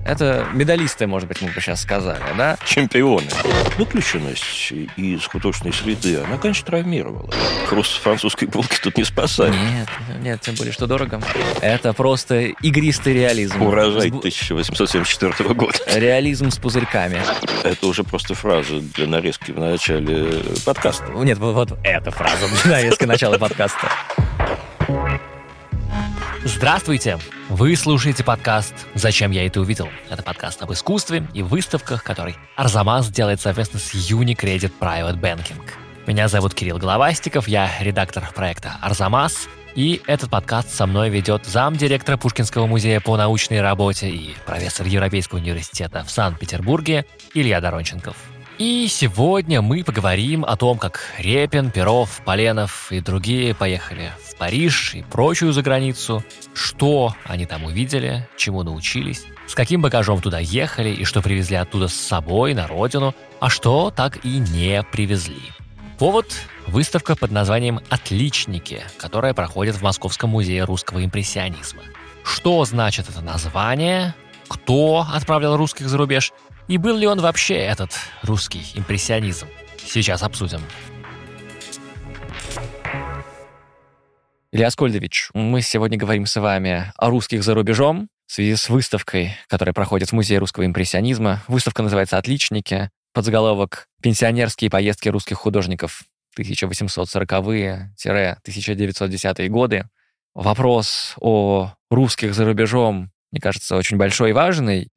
Это медалисты, может быть, мы бы сейчас сказали, да? Чемпионы. Выключенность из художественной среды, она, конечно, травмировала. Хруст французской булки тут не спасает. Нет, тем более, что дорого. Это просто игристый реализм. Урожай 1874 года. Реализм с пузырьками. Это уже просто фраза для нарезки в начале подкаста. Нет, вот эта фраза для нарезки начала подкаста. Здравствуйте! Вы слушаете подкаст «Зачем я это увидел?». Это подкаст об искусстве и выставках, который Арзамас делает совместно с Unicredit Private Banking. Меня зовут Кирилл Головастиков, я редактор проекта «Арзамас», и этот подкаст со мной ведет замдиректора Пушкинского музея по научной работе и профессор Европейского университета в Санкт-Петербурге Илья Доронченков. И сегодня мы поговорим о том, как Репин, Перов, Поленов и другие поехали в Париж и прочую заграницу, что они там увидели, чему научились, с каким багажом туда ехали и что привезли оттуда с собой на родину, а что так и не привезли. Повод – выставка под названием «Отличники», которая проходит в Московском музее русского импрессионизма. Что значит это название? Кто отправлял русских за рубеж? И был ли он вообще, этот русский импрессионизм? Сейчас обсудим. Илья Аскольдович, мы сегодня говорим с вами о русских за рубежом в связи с выставкой, которая проходит в Музее русского импрессионизма. Выставка называется «Отличники». Подзаголовок «Пенсионерские поездки русских художников 1840-1910 годы». Вопрос о русских за рубежом, мне кажется, очень большой и важный,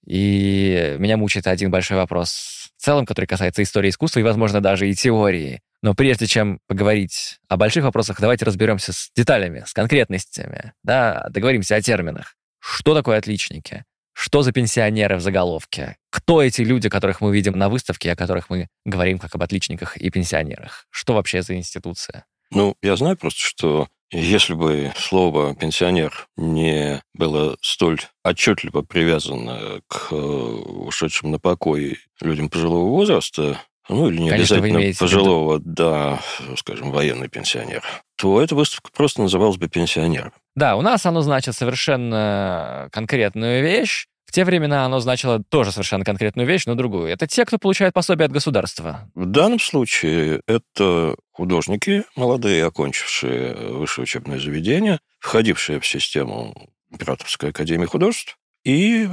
и меня мучает один большой вопрос в целом, который касается истории искусства и, возможно, даже и теории. Но прежде чем поговорить о больших вопросах, давайте разберемся с деталями, с конкретностями, да, договоримся о терминах. Что такое отличники? Что за пенсионеры в заголовке? Кто эти люди, которых мы видим на выставке, о которых мы говорим как об отличниках и пенсионерах? Что вообще за институция? Я знаю просто, что если бы слово «пенсионер» не было столь отчетливо привязано к ушедшим на покой людям пожилого возраста, или не Конечно, обязательно пожилого, да, скажем, военный пенсионер, то эта выставка просто называлась бы «Пенсионер». Да, у нас оно значит совершенно конкретную вещь. В те времена оно значило тоже совершенно конкретную вещь, но другую. Это те, кто получает пособие от государства. В данном случае это художники, молодые, окончившие высшее учебное заведение, входившие в систему Императорской академии художеств и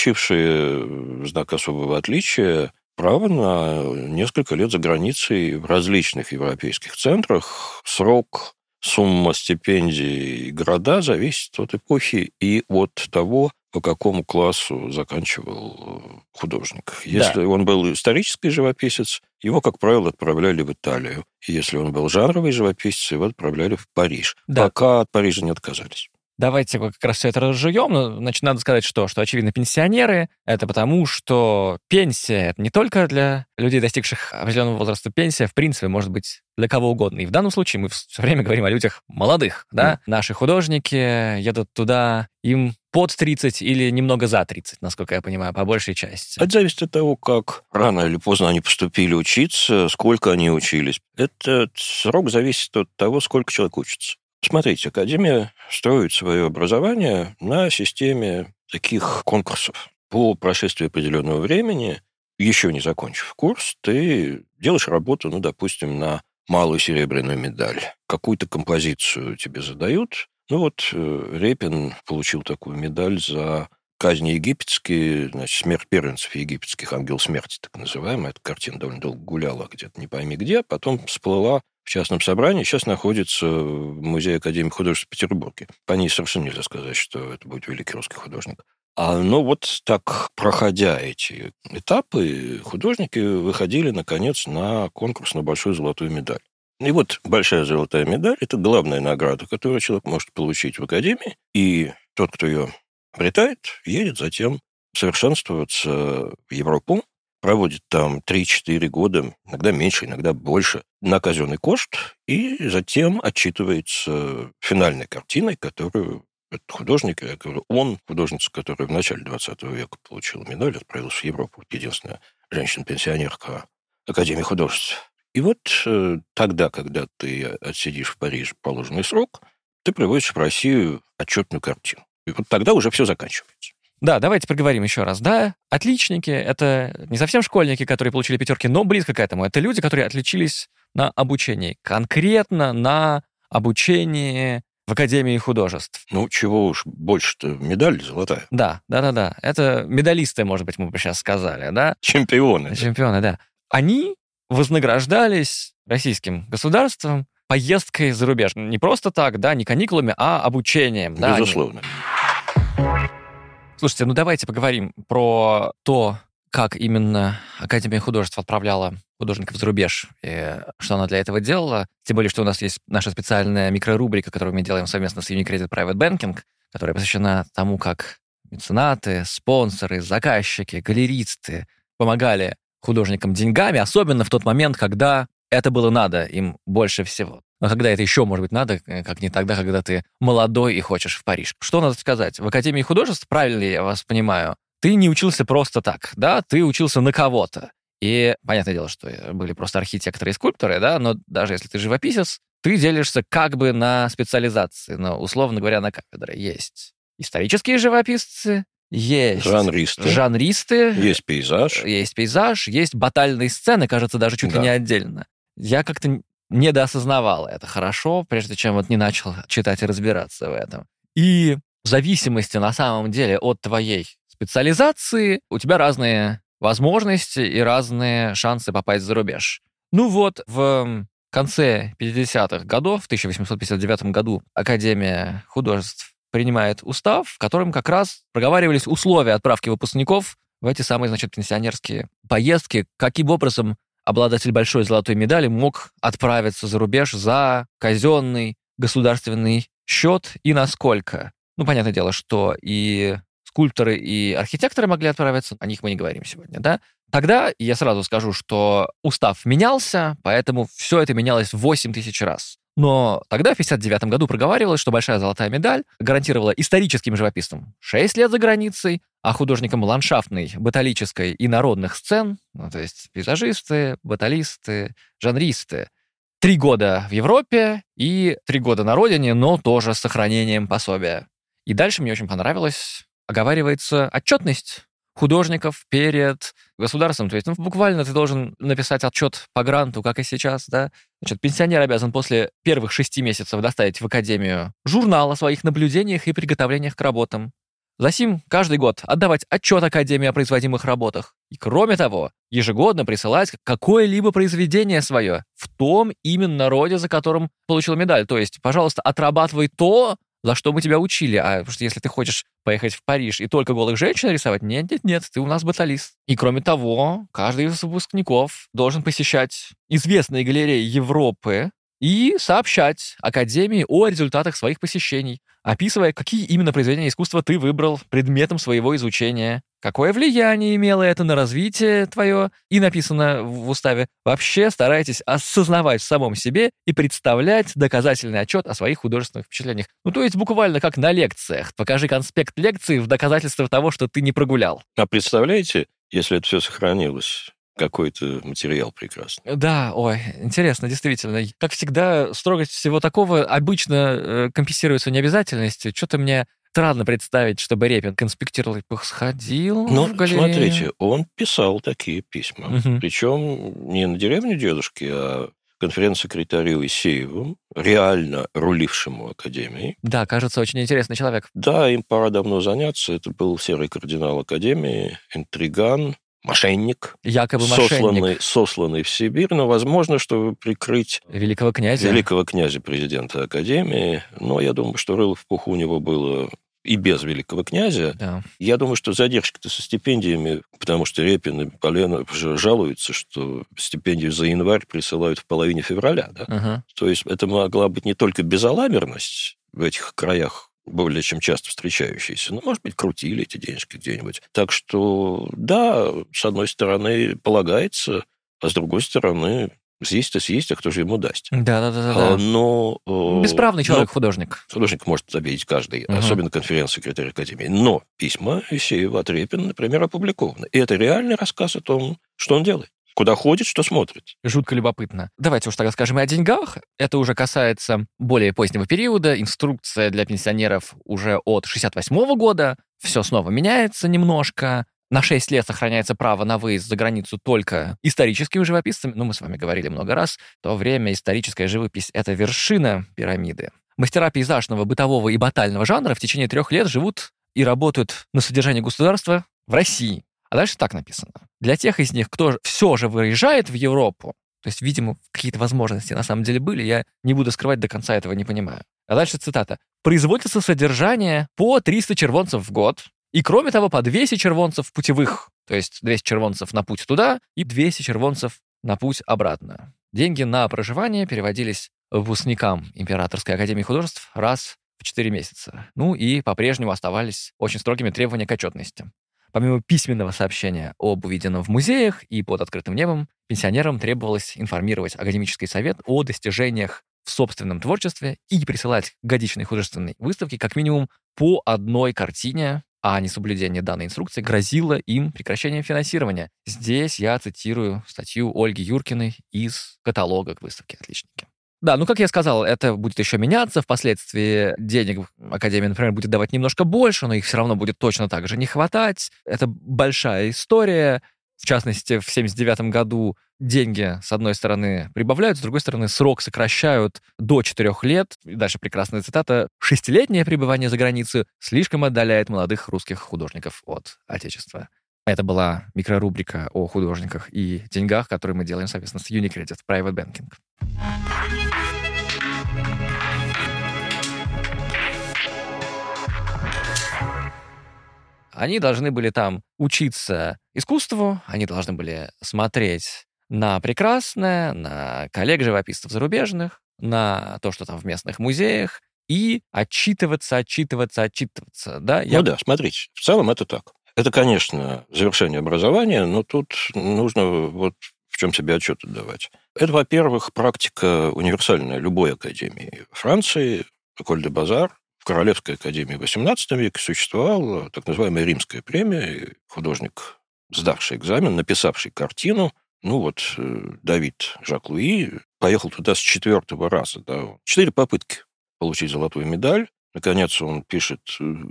получившие знак особого отличия право на несколько лет за границей в различных европейских центрах. Срок, сумма стипендий и города зависит от эпохи и от того, по какому классу заканчивал художник. Если он был исторический живописец, его, как правило, отправляли в Италию. И если он был жанровый живописец, его отправляли в Париж. Да. Пока от Парижа не отказались. Давайте как раз все это разжуем. Значит, надо сказать, что очевидно, пенсионеры — это потому, что пенсия — это не только для людей, достигших определенного возраста. Пенсия, в принципе, может быть для кого угодно. И в данном случае мы все время говорим о людях молодых, да? Наши художники едут туда, им под 30 или немного за 30, насколько я понимаю, по большей части. Это зависит от того, как рано или поздно они поступили учиться, сколько они учились. Этот срок зависит от того, сколько человек учится. Смотрите, Академия строит свое образование на системе таких конкурсов. По прошествии определенного времени, еще не закончив курс, ты делаешь работу, допустим, на малую серебряную медаль. Какую-то композицию тебе задают. Репин получил такую медаль за казни египетские, смерть первенцев египетских, ангел смерти, так называемая. Эта картина довольно долго гуляла где-то не пойми где, потом всплыла в частном собрании, сейчас находится в Музее Академии художеств в Петербурге. По ней совершенно нельзя сказать, что это будет великий русский художник. Так, проходя эти этапы, художники выходили, наконец, на конкурс на большую золотую медаль. И большая золотая медаль – это главная награда, которую человек может получить в Академии, и тот, кто ее обретает, едет затем совершенствоваться в Европу, проводит там 3-4 года, иногда меньше, иногда больше, на казенный кошт, и затем отчитывается финальной картиной, которую этот художник, я говорю, художница, которая в начале 20 века получила медаль, отправилась в Европу, единственная женщина-пенсионерка Академии художеств. И тогда, когда ты отсидишь в Париже положенный срок, ты привозишь в Россию отчетную картину. И тогда уже все заканчивается. Да, давайте проговорим еще раз. Да, отличники — это не совсем школьники, которые получили пятерки, но близко к этому. Это люди, которые отличились на обучении. Конкретно на обучении в Академии художеств. Ну, чего уж больше-то, медаль золотая. Да. Это медалисты, может быть, мы бы сейчас сказали, да? Чемпионы. Чемпионы, да. Они вознаграждались российским государством поездкой за рубеж. Не просто так, да, не каникулами, а обучением. Безусловно. Слушайте, давайте поговорим про то, как именно Академия художеств отправляла художников за рубеж, и что она для этого делала. Тем более, что у нас есть наша специальная микрорубрика, которую мы делаем совместно с Unicredit Private Banking, которая посвящена тому, как меценаты, спонсоры, заказчики, галеристы помогали художникам деньгами, особенно в тот момент, когда это было надо им больше всего. Но когда это еще, может быть, надо, как не тогда, когда ты молодой и хочешь в Париж. Что надо сказать? В Академии художеств, правильно ли я вас понимаю, ты не учился просто так, да? Ты учился на кого-то. И понятное дело, что были просто архитекторы и скульпторы, да? Но даже если ты живописец, ты делишься как бы на специализации. Но, условно говоря, на кафедры есть исторические живописцы, есть жанристы, есть пейзаж, есть батальные сцены, кажется, даже чуть ли не отдельно. Я как-то недоосознавал это хорошо, прежде чем не начал читать и разбираться в этом. И в зависимости, на самом деле, от твоей специализации у тебя разные возможности и разные шансы попасть за рубеж. В конце 50-х годов, в 1859 году, Академия художеств принимает устав, в котором как раз проговаривались условия отправки выпускников в эти самые, пенсионерские поездки, каким образом обладатель большой золотой медали мог отправиться за рубеж за казенный государственный счет и насколько. Понятное дело, что и скульпторы, и архитекторы могли отправиться, о них мы не говорим сегодня, да? Тогда я сразу скажу, что устав менялся, поэтому все это менялось в 8 тысяч раз. Но тогда, в 1959 году, проговаривалось, что большая золотая медаль гарантировала историческим живописцам 6 лет за границей, а художникам ландшафтной, баталической и народных сцен, то есть пейзажисты, баталисты, жанристы, 3 года в Европе и 3 года на родине, но тоже с сохранением пособия. И дальше мне очень понравилось, оговаривается отчетность художников перед государством. То есть, буквально ты должен написать отчет по гранту, как и сейчас, да. Пенсионер обязан после первых 6 месяцев доставить в Академию журнал о своих наблюдениях и приготовлениях к работам. Засим каждый год отдавать отчет Академии о производимых работах. И, кроме того, ежегодно присылать какое-либо произведение свое в том именно роде, за которым получил медаль. То есть, пожалуйста, отрабатывай то, за что мы тебя учили. Потому что если ты хочешь поехать в Париж и только голых женщин рисовать, нет, ты у нас баталист. И кроме того, каждый из выпускников должен посещать известные галереи Европы и сообщать Академии о результатах своих посещений, описывая, какие именно произведения искусства ты выбрал предметом своего изучения, какое влияние имело это на развитие твое, и написано в уставе. Вообще старайтесь осознавать в самом себе и представлять доказательный отчет о своих художественных впечатлениях. То есть буквально как на лекциях. Покажи конспект лекции в доказательство того, что ты не прогулял. А представляете, если это все сохранилось? Какой-то материал прекрасный. Да, интересно, действительно. Как всегда, строгость всего такого обычно компенсируется необязательностью. Что-то мне странно представить, чтобы Репин конспектировал, сходил в галерею. Смотрите, он писал такие письма. Причем не на деревню дедушки, а конференц-секретарю Исееву, реально рулившему Академией. Да, кажется, очень интересный человек. Да, им пора давно заняться. Это был серый кардинал Академии, интриган, мошенник, якобы сосланный в Сибирь, но возможно, чтобы прикрыть великого князя, президента Академии. Но я думаю, что рыло в пуху у него было и без великого князя. Да. Я думаю, что задержка-то со стипендиями, потому что Репин и Поленов жалуются, что стипендию за январь присылают в половине февраля. Да? То есть это могла быть не только безалаберность в этих краях, более чем часто встречающиеся. Может быть, крутили эти денежки где-нибудь. Так что, да, с одной стороны, полагается, а с другой стороны, съесть-то съесть, а кто же ему даст? Да. Но... Бесправный человек-художник. Художник может обидеть каждый, особенно конференц-секретарь Академии. Но письма Исеева от Репина, например, опубликованы. И это реальный рассказ о том, что он делает. Куда ходит, что смотрит. Жутко любопытно. Давайте уж тогда скажем и о деньгах. Это уже касается более позднего периода. Инструкция для пенсионеров уже от 1968 года. все снова меняется немножко. На 6 лет сохраняется право на выезд за границу только историческим живописцам. Мы с вами говорили много раз. В то время историческая живопись — это вершина пирамиды. Мастера пейзажного, бытового и батального жанра в течение 3 лет живут и работают на содержание государства в России. А дальше так написано. Для тех из них, кто все же выезжает в Европу, то есть, видимо, какие-то возможности на самом деле были, я не буду скрывать, до конца этого не понимаю. А дальше цитата. «Производится содержание по 300 червонцев в год, и, кроме того, по 200 червонцев путевых, то есть 200 червонцев на путь туда и 200 червонцев на путь обратно». Деньги на проживание переводились выпускникам Императорской академии художеств раз в 4 месяца. И по-прежнему оставались очень строгими требования к отчетности. Помимо письменного сообщения об увиденном в музеях и под открытым небом, пенсионерам требовалось информировать академический совет о достижениях в собственном творчестве и присылать к годичной художественной выставке как минимум по одной картине, а несоблюдение данной инструкции грозило им прекращением финансирования. Здесь я цитирую статью Ольги Юркиной из каталога к выставке «Отличники». Да, как я сказал, это будет еще меняться. Впоследствии денег Академия, например, будет давать немножко больше, но их все равно будет точно так же не хватать. Это большая история. В частности, в 1979 году деньги, с одной стороны, прибавляют, с другой стороны, срок сокращают до 4 лет. И дальше прекрасная цитата. «6-летнее пребывание за границей слишком отдаляет молодых русских художников от Отечества». Это была микрорубрика о художниках и деньгах, которую мы делаем совместно с Unicredit Private Banking. Они должны были там учиться искусству, они должны были смотреть на прекрасное, на коллег-живописцев зарубежных, на то, что там в местных музеях, и отчитываться. Да? Да, смотрите, в целом это так. Это, конечно, завершение образования, но тут нужно в чем себе отчет отдавать. Это, во-первых, практика универсальная любой академии. В Франции, Эколь де Базар, в Королевской академии в XVIII веке существовала так называемая римская премия. Художник, сдавший экзамен, написавший картину, Давид Жак-Луи, поехал туда с 4-го раза. Да. 4 попытки получить золотую медаль. Наконец он пишет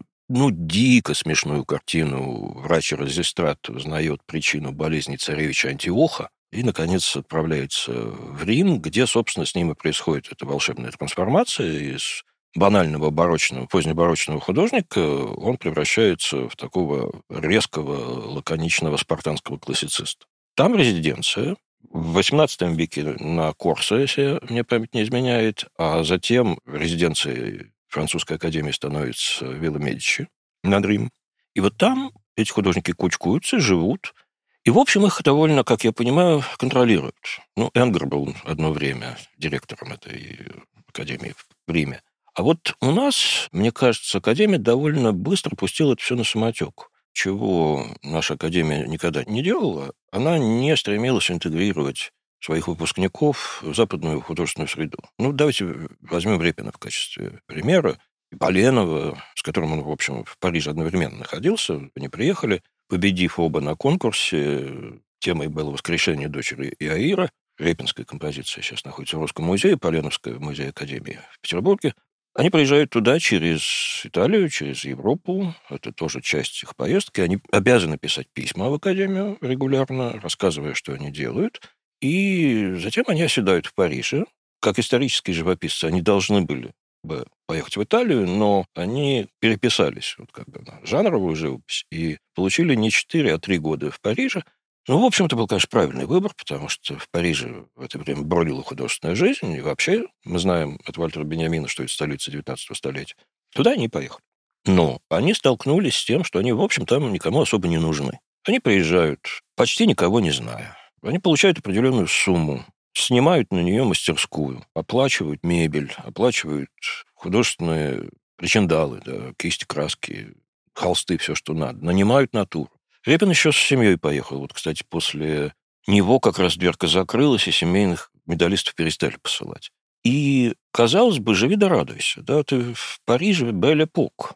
дико смешную картину. Врач-резистрат узнает причину болезни царевича Антиоха и, наконец, отправляется в Рим, где, собственно, с ним и происходит эта волшебная трансформация. Из банального позднебарочного художника он превращается в такого резкого, лаконичного спартанского классициста. Там резиденция. В XVIII веке на Корсо, если мне память не изменяет, а затем резиденцией Французской академии становится Вилла Медичи над Римом. И там эти художники кучкуются, живут. И, в общем, их довольно, как я понимаю, контролируют. Энгер был одно время директором этой академии в Риме. А у нас, мне кажется, академия довольно быстро пустила это все на самотек. Чего наша академия никогда не делала, она не стремилась интегрировать своих выпускников в западную художественную среду. Давайте возьмем Репина в качестве примера. Поленова, с которым он, в общем, в Париже одновременно находился, они приехали, победив оба на конкурсе. Темой было «Воскрешение дочери Иаира». Репинская композиция сейчас находится в Русском музее, Поленовская в музее Академии в Петербурге. Они приезжают туда через Италию, через Европу. Это тоже часть их поездки. Они обязаны писать письма в Академию регулярно, рассказывая, что они делают. И затем они оседают в Париже. Как исторические живописцы, они должны были бы поехать в Италию, но они переписались на жанровую живопись и получили не 4, а 3 года в Париже. В общем, это был, конечно, правильный выбор, потому что в Париже в это время бурлила художественная жизнь, и вообще мы знаем от Вальтера Беньямина, что это столица 19 столетия. Туда они поехали. Но они столкнулись с тем, что они, в общем, там никому особо не нужны. Они приезжают, почти никого не зная. Они получают определенную сумму, снимают на нее мастерскую, оплачивают мебель, оплачивают художественные причиндалы, кисти, краски, холсты, все, что надо, нанимают натуру. Репин еще с семьей поехал. Кстати, после него как раз дверка закрылась, и семейных медалистов перестали посылать. И, казалось бы, живи да радуйся. Ты в Париже Бель-Эпок.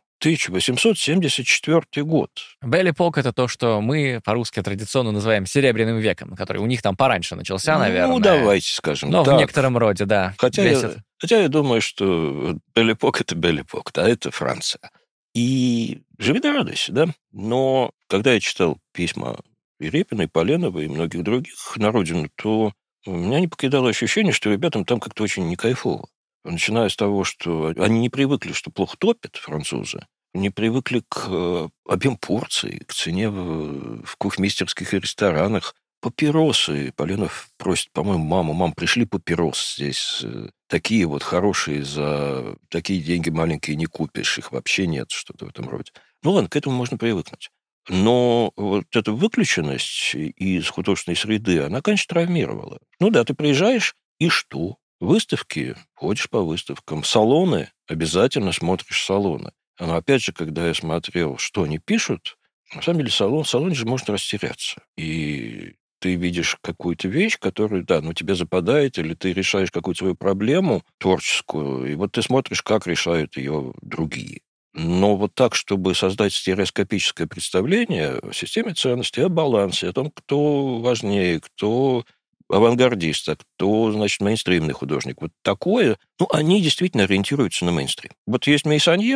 1874 год. Бель-Эпок — это то, что мы по-русски традиционно называем Серебряным веком, который у них там пораньше начался, наверное. Давайте скажем так. Но в некотором роде, да. Хотя я думаю, что Бель-Эпок — это Бель-Эпок, это Франция. И живи да радуйся, да? Но когда я читал письма и Репина, и Поленова, и многих других на родину, то меня не покидало ощущение, что ребятам там как-то очень не кайфово. Начиная с того, что они не привыкли, что плохо топят, французы, не привыкли к объему порций, к цене в кухмистерских и ресторанах. Папиросы. Поленов просит, по-моему, маму: «Мам, пришли папирос здесь. Такие вот хорошие, за такие деньги маленькие не купишь. Их вообще нет», что-то в этом роде. Ну ладно, к этому можно привыкнуть. Но вот эта выключенность из художественной среды, она, конечно, травмировала. Ну да, ты приезжаешь, и что? Выставки, ходишь по выставкам. Салоны, обязательно смотришь салоны. Но опять же, когда я смотрел, что они пишут, на самом деле в салоне же можно растеряться. И ты видишь какую-то вещь, которая, да, ну, тебе западает, или ты решаешь какую-то свою проблему творческую, и вот ты смотришь, как решают ее другие. Но вот так, чтобы создать стереоскопическое представление о системе ценностей, о балансе, о том, кто важнее, кто авангардист, а кто, значит, мейнстримный художник. Вот такое, ну, они действительно ориентируются на мейнстрим. Вот есть Мейсанье.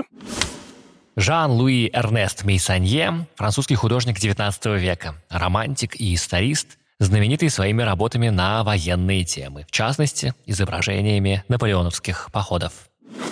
Жан-Луи Эрнест Мейсанье – французский художник XIX века, романтик и историст, знаменитый своими работами на военные темы, в частности, изображениями наполеоновских походов.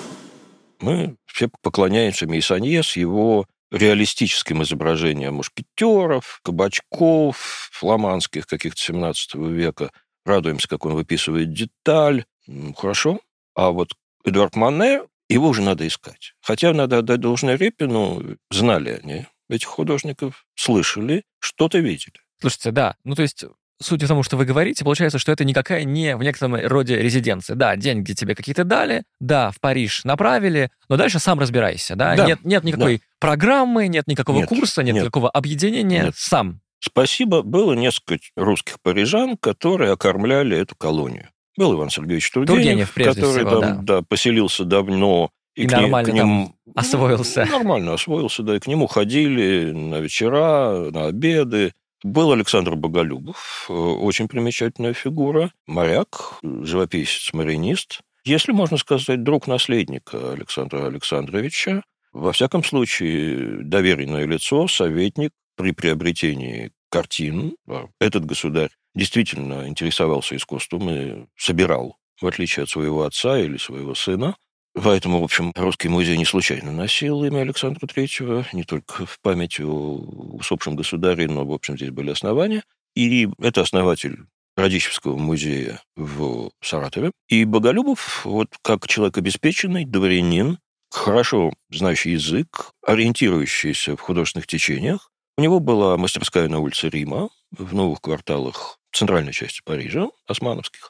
Мы все поклоняемся Мейсанье с его реалистическим изображением мушкетеров, кабачков, фламандских каких-то XVII века. Радуемся, как он выписывает деталь. Хорошо. А вот Эдуард Мане, его уже надо искать. Хотя надо отдать должное Репину, знали они этих художников, слышали, что-то видели. Слушайте, да, ну то есть, судя по тому, что вы говорите, получается, что это никакая не в некотором роде резиденция. Да, деньги тебе какие-то дали, да, в Париж направили, но дальше сам разбирайся, да? Да, Нет никакой программы, нет никакого Нет, курса, нет никакого объединения, Нет. сам. Спасибо. Было несколько русских парижан, которые окормляли эту колонию. Был Иван Сергеевич Тургенев, прежде который всего, там поселился давно. И нормально к нему, там освоился. Нормально освоился, да. И к нему ходили на вечера, на обеды. Был Александр Боголюбов, очень примечательная фигура. Моряк, живописец, маринист. Если можно сказать, друг наследника Александра Александровича. Во всяком случае, доверенное лицо, советник при приобретении картин. Этот государь действительно интересовался искусством и собирал, в отличие от своего отца или своего сына. Поэтому, в общем, Русский музей не случайно носил имя Александра Третьего, не только в память о усопшем государе, но, в общем, здесь были основания. И это основатель Радищевского музея в Саратове. И Боголюбов, вот как человек обеспеченный, дворянин, хорошо знающий язык, ориентирующийся в художественных течениях. У него была мастерская на улице Рима, в новых кварталах центральной части Парижа, османовских.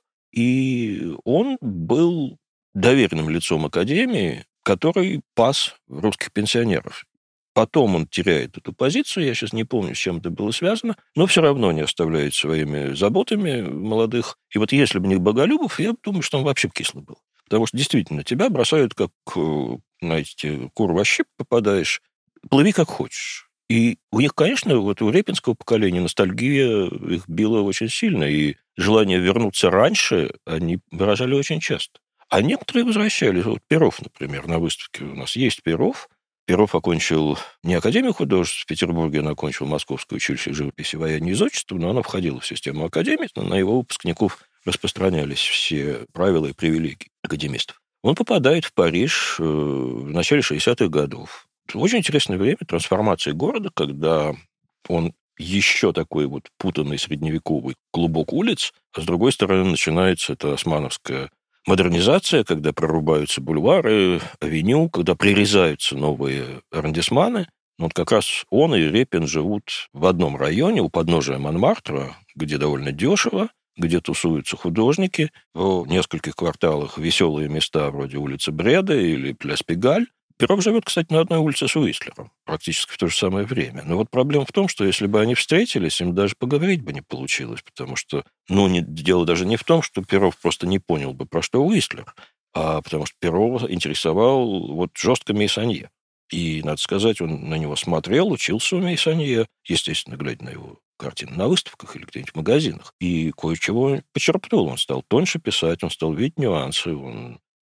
И он был доверенным лицом академии, который пас русских пенсионеров. Потом он теряет эту позицию, я сейчас не помню, с чем это было связано, но все равно не оставляет своими заботами молодых. И вот если бы не Боголюбов, я думаю, что он вообще кислый был. Потому что действительно тебя бросают как, знаете, кур во щип попадаешь, плыви как хочешь. И у них, конечно, вот у репинского поколения ностальгия их била очень сильно, и желание вернуться раньше они выражали очень часто. А некоторые возвращались. Вот Перов, например, на выставке у нас есть Перов. Перов окончил не Академию художеств в Петербурге, он окончил Московское училище живописи, вояния и зодчества, но оно входило в систему академии, но на его выпускников распространялись все правила и привилегии академистов. Он попадает в Париж в начале 60-х годов. Очень интересное время трансформации города, когда он еще такой вот путанный средневековый клубок улиц, а с другой стороны начинается эта османовская модернизация, когда прорубаются бульвары, авеню, когда прирезаются новые аррondissеманы. Вот как раз он и Репин живут в одном районе у подножия Монмартра, где довольно дешево, где тусуются художники. В нескольких кварталах веселые места вроде улицы Бреда или Пляс Пегаль. Перов живет, кстати, на одной улице с Уистлером, практически в то же самое время. Но вот проблема в том, что если бы они встретились, им даже поговорить бы не получилось, потому что, дело даже не в том, что Перов просто не понял бы, про что Уистлер, а потому что Перова интересовал вот жестко Мейсанье. И, надо сказать, он на него смотрел, учился у Мейсанье, естественно, глядя на его картины на выставках или где-нибудь в магазинах. И кое-чего почерпнул. Он стал тоньше писать, он стал видеть нюансы, он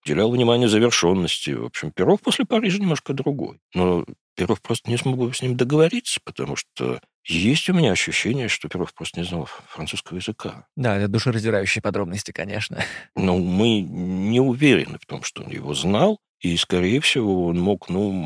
уделял внимание завершенности. В общем, Перов после Парижа немножко другой. Но Перов просто не смог бы с ним договориться, потому что есть у меня ощущение, что Перов просто не знал французского языка. Да, это душераздирающие подробности, конечно. Но мы не уверены в том, что он его знал, и, скорее всего, он мог,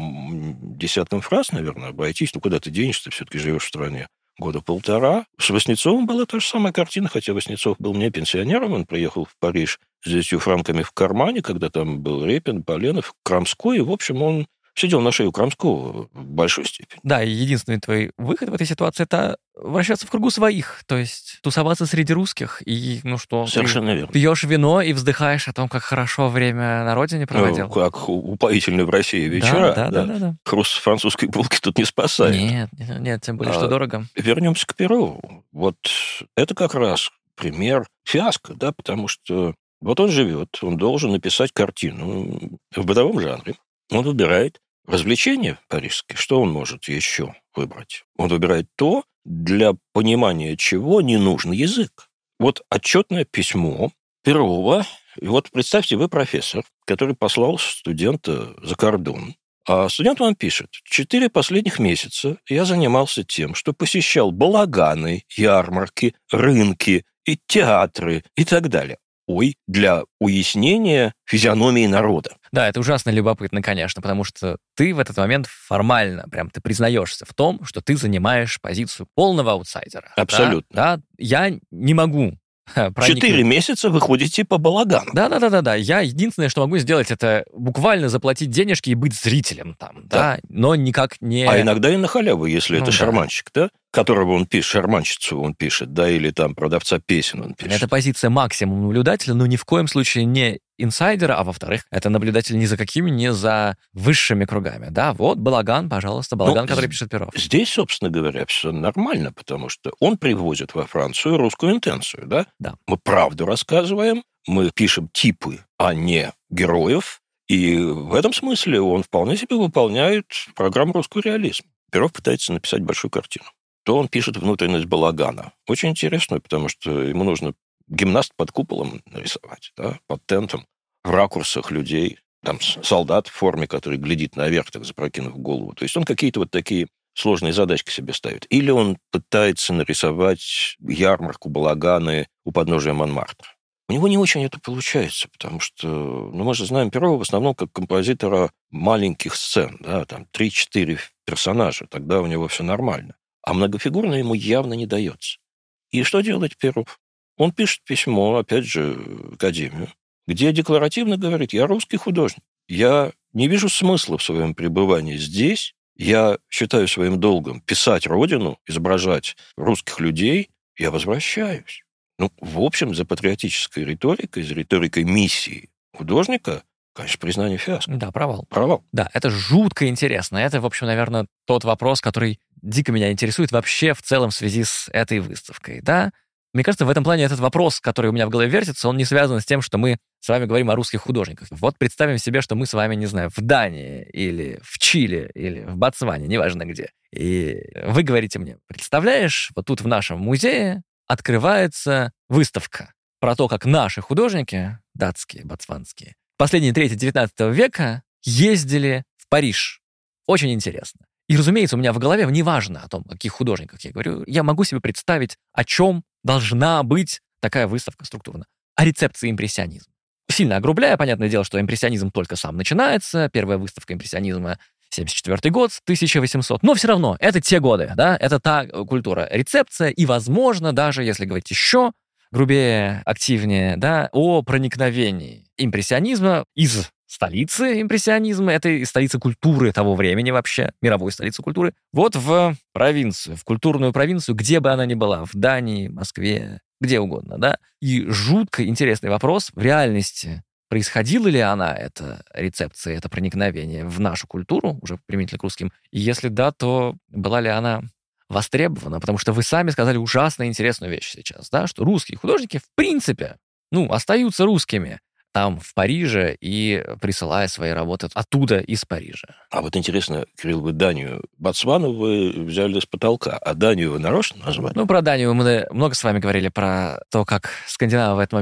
десятком фраз, наверное, обойтись. Куда ты денешься, ты все-таки живешь в стране года полтора. С Васнецовым была та же самая картина, хотя Васнецов был не пенсионером, он приехал в Париж с 10 франками в кармане, когда там был Репин, Поленов, Крамской, и, в общем, он сидел на шее у Крамского в большой степени. Да, и единственный твой выход в этой ситуации – это вращаться в кругу своих, то есть тусоваться среди русских, и, Совершенно верно. Пьешь вино и вздыхаешь о том, как хорошо время на родине проводил. Как упоительны в России вечера. Да. Хруст французской булки тут не спасает. Нет, тем более, что дорого. Вернемся к Перову. Вот это как раз пример фиаско, да, потому что вот он живет, он должен написать картину в бытовом жанре. Он выбирает развлечения парижские. Что он может еще выбрать? Он выбирает то, для понимания чего не нужен язык. Вот отчетное письмо Перова. И вот представьте, вы профессор, который послал студента за кордон. А студент вам пишет: 4 последних месяца я занимался тем, что посещал балаганы, ярмарки, рынки и театры и так далее. Для уяснения физиономии народа. Да, это ужасно любопытно, конечно, потому что ты в этот момент формально, прям ты признаешься в том, что ты занимаешь позицию полного аутсайдера. Абсолютно. Да, я не могу проникнуть. 4 месяца вы ходите по балагану. Да. Я единственное, что могу сделать, это буквально заплатить денежки и быть зрителем там, да, но никак не... А иногда и на халяву, если это шарманщик, да? Которого он пишет, шарманщицу он пишет, да, или там продавца песен он пишет. Это позиция максимум наблюдателя, но ни в коем случае не инсайдера, а во-вторых, это наблюдатель ни за какими, не за высшими кругами. Да, вот балаган, пожалуйста, балаган, который пишет Перов. Здесь, собственно говоря, все нормально, потому что он привозит во Францию русскую интенцию, да? Да. Мы правду рассказываем, мы пишем типы, а не героев, и в этом смысле он вполне себе выполняет программу «Русский реализм». Перов пытается написать большую картину. То он пишет внутренность балагана. Очень интересную, потому что ему нужно гимнаст под куполом нарисовать, да, под тентом, в ракурсах людей, там солдат в форме, который глядит наверх, так запрокинув голову. То есть он какие-то вот такие сложные задачки себе ставит. Или он пытается нарисовать ярмарку, балаганы у подножия Монмартра. У него не очень это получается, потому что, мы же знаем Перова в основном как композитора маленьких сцен, да, там 3-4 персонажа, тогда у него все нормально. А многофигурно ему явно не дается. И что делать Перов? Он пишет письмо, опять же, в Академию, где декларативно говорит: я русский художник, я не вижу смысла в своем пребывании здесь, я считаю своим долгом писать родину, изображать русских людей, я возвращаюсь. В общем, за патриотической риторикой, за риторикой миссии художника, конечно, признание фиаско. Да, провал. Провал. Да, это жутко интересно. Это, в общем, наверное, тот вопрос, который дико меня интересует вообще в целом в связи с этой выставкой, да? Мне кажется, в этом плане этот вопрос, который у меня в голове вертится, он не связан с тем, что мы с вами говорим о русских художниках. Вот представим себе, что мы с вами, не знаю, в Дании или в Чили или в Ботсване, неважно где. И вы говорите мне: представляешь, вот тут в нашем музее открывается выставка про то, как наши художники, датские, ботсванские, в последние трети 19 века ездили в Париж. Очень интересно. И, разумеется, у меня в голове, неважно о том, о каких художниках я говорю, я могу себе представить, о чем должна быть такая выставка структурно. О рецепции импрессионизма. Сильно огрубляя, понятное дело, что импрессионизм только сам начинается. Первая выставка импрессионизма 1974 год, 1800. Но все равно, это те годы, да, это та культура. Рецепция и, возможно, даже, если говорить еще грубее, активнее, да, о проникновении импрессионизма из столицы импрессионизма, это столица культуры того времени вообще, мировой столицы культуры, вот в провинцию, в культурную провинцию, где бы она ни была, в Дании, Москве, где угодно, да. И жутко интересный вопрос, в реальности происходила ли она, эта рецепция, это проникновение в нашу культуру, уже применительно к русским, и если да, то была ли она востребована, потому что вы сами сказали ужасно интересную вещь сейчас, да, что русские художники, в принципе, остаются русскими, там, в Париже, и присылая свои работы оттуда, из Парижа. А вот интересно, Кирилл, вы Данию, Ботсвану вы взяли с потолка, а Данию вы нарочно назвали? Про Данию мы много с вами говорили, про то, как скандинавы в этот момент